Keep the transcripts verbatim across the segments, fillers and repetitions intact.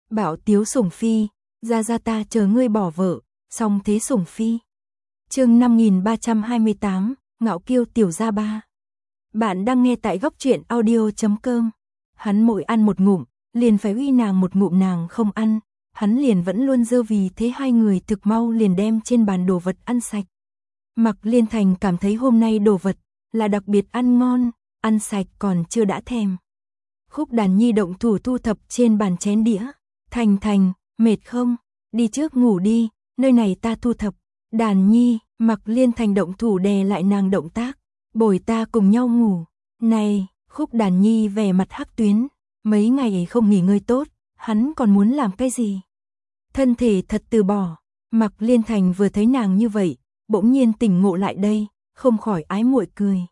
Bảo Tiếu Sủng Phi, ra ra ta chờ ngươi bỏ vợ, xong thế Sủng Phi. Chương năm nghìn ba trăm hai mươi tám, Ngạo Kiêu tiểu gia ba. Bạn đang nghe tại góc truyện audio chấm com. Hắn mỗi ăn một ngụm, liền phải uy nàng một ngụm, nàng không ăn, hắn liền vẫn luôn dơ, vì thế hai người thực mau liền đem trên bàn đồ vật ăn sạch. Mặc Liên Thành cảm thấy hôm nay đồ vật là đặc biệt ăn ngon, ăn sạch còn chưa đã thèm. Khúc Đàn Nhi động thủ thu thập trên bàn chén đĩa. Thành Thành, mệt không? Đi trước ngủ đi, nơi này ta thu thập. Đàn Nhi, Mặc Liên Thành động thủ đè lại nàng động tác. Bồi ta cùng nhau ngủ. Này, Khúc Đàn Nhi vẻ mặt hắc tuyến. Mấy ngày không nghỉ ngơi tốt, hắn còn muốn làm cái gì? Thân thể thật từ bỏ. Mặc Liên Thành vừa thấy nàng như vậy, bỗng nhiên tỉnh ngộ lại đây, không khỏi ái muội cười.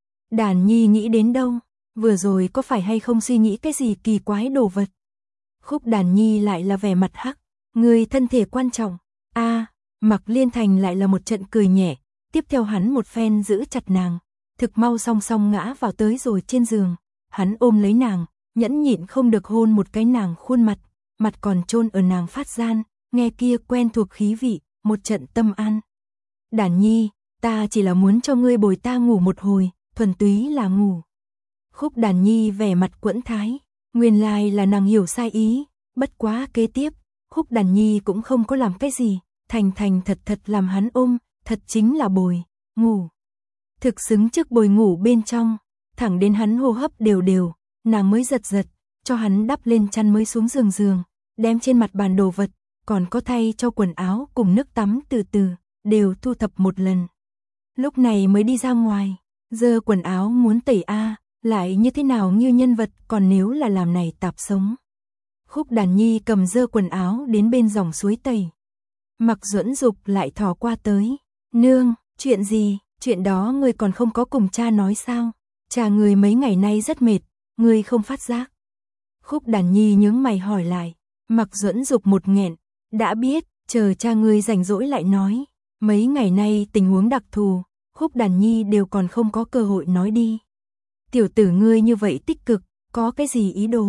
Đàn Nhi nghĩ đến đâu? Vừa rồi có phải hay không suy nghĩ cái gì kỳ quái đồ vật? Khúc Đàn Nhi lại là vẻ mặt hắc, người thân thể quan trọng. A, à, Mặc Liên Thành lại là một trận cười nhẹ, tiếp theo hắn một phen giữ chặt nàng, thực mau song song ngã vào tới rồi trên giường. Hắn ôm lấy nàng, nhẫn nhịn không được hôn một cái nàng khuôn mặt, mặt còn chôn ở nàng phát gian, nghe kia quen thuộc khí vị, một trận tâm an. Đàn Nhi, ta chỉ là muốn cho ngươi bồi ta ngủ một hồi, thuần túy là ngủ. Khúc Đàn Nhi vẻ mặt quẫn thái, nguyên lai là nàng hiểu sai ý, bất quá kế tiếp, Khúc Đàn Nhi cũng không có làm cái gì, thành thành thật thật làm hắn ôm, thật chính là bồi, ngủ. Thực xứng trước bồi ngủ bên trong, thẳng đến hắn hô hấp đều đều, nàng mới giật giật, cho hắn đắp lên chăn mới xuống giường giường, đem trên mặt bàn đồ vật, còn có thay cho quần áo cùng nước tắm từ từ, đều thu thập một lần. Lúc này mới đi ra ngoài, dơ quần áo muốn tẩy a, lại như thế nào như nhân vật, còn nếu là làm này tạp sống. Khúc Đàn Nhi cầm dơ quần áo đến bên dòng suối tẩy. Mặc Duẫn Dục lại thò qua tới, nương, chuyện gì, chuyện đó người còn không có cùng cha nói sao? Cha người mấy ngày nay rất mệt, người không phát giác. Khúc Đàn Nhi nhướng mày hỏi lại, Mặc Duẫn Dục một nghẹn, đã biết, chờ cha người rảnh rỗi lại nói. Mấy ngày nay tình huống đặc thù, Khúc Đàn Nhi đều còn không có cơ hội nói đi. Tiểu tử ngươi như vậy tích cực, có cái gì ý đồ?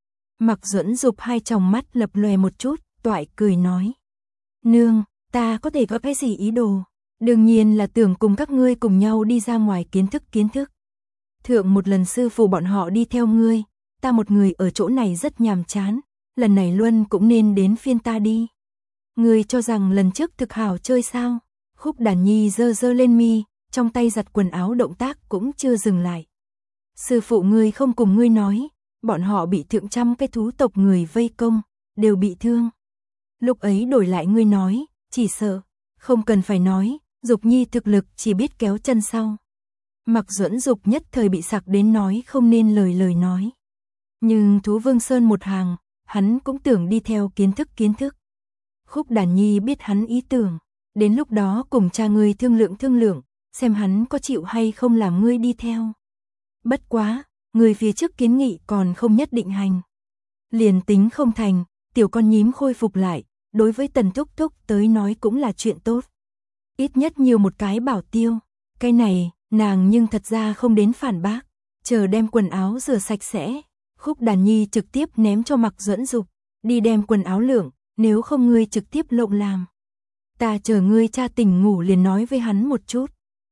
Mặc Duẫn Dục hai tròng mắt lập lòe một chút, toại cười nói. Nương, ta có thể có cái gì ý đồ? Đương nhiên là tưởng cùng các ngươi cùng nhau đi ra ngoài kiến thức kiến thức. Thượng một lần sư phụ bọn họ đi theo ngươi, ta một người ở chỗ này rất nhàm chán, lần này Luân cũng nên đến phiên ta đi. Ngươi cho rằng lần trước thực hảo chơi sao? Khúc Đàn Nhi giơ giơ lên mi, trong tay giặt quần áo động tác cũng chưa dừng lại. Sư phụ ngươi không cùng ngươi nói, bọn họ bị thượng trăm cái thú tộc người vây công, đều bị thương. Lúc ấy đổi lại ngươi nói, chỉ sợ, không cần phải nói, Dục Nhi thực lực chỉ biết kéo chân sau. Mặc Duẫn Dục nhất thời bị sặc đến nói không nên lời lời nói. Nhưng Thú Vương Sơn một hàng, hắn cũng tưởng đi theo kiến thức kiến thức. Khúc Đàn Nhi biết hắn ý tưởng, đến lúc đó cùng cha ngươi thương lượng thương lượng, xem hắn có chịu hay không làm ngươi đi theo. Bất quá, người phía trước kiến nghị còn không nhất định hành. Liền tính không thành, tiểu con nhím khôi phục lại, đối với Tần Thúc Thúc tới nói cũng là chuyện tốt. Ít nhất nhiều một cái bảo tiêu, cái này, nàng nhưng thật ra không đến phản bác, chờ đem quần áo rửa sạch sẽ. Khúc Đàn Nhi trực tiếp ném cho Mặc Duẫn Dục, đi đem quần áo lượng, nếu không ngươi trực tiếp lộng làm. Ta chờ ngươi cha tỉnh ngủ liền nói với hắn một chút.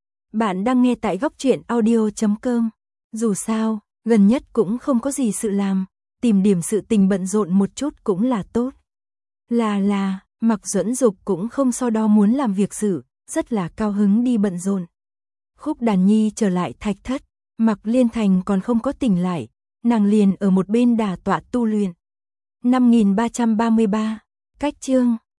Bạn đang nghe tại góc truyện audio chấm com. Dù sao, gần nhất cũng không có gì sự làm, tìm điểm sự tình bận rộn một chút cũng là tốt. Là là, Mặc Duẫn Dục cũng không so đo muốn làm việc sự, rất là cao hứng đi bận rộn. Khúc Đàn Nhi trở lại thạch thất, Mặc Liên Thành còn không có tỉnh lại, nàng liền ở một bên đả tọa tu luyện. năm nghìn ba trăm ba mươi ba, cách chương.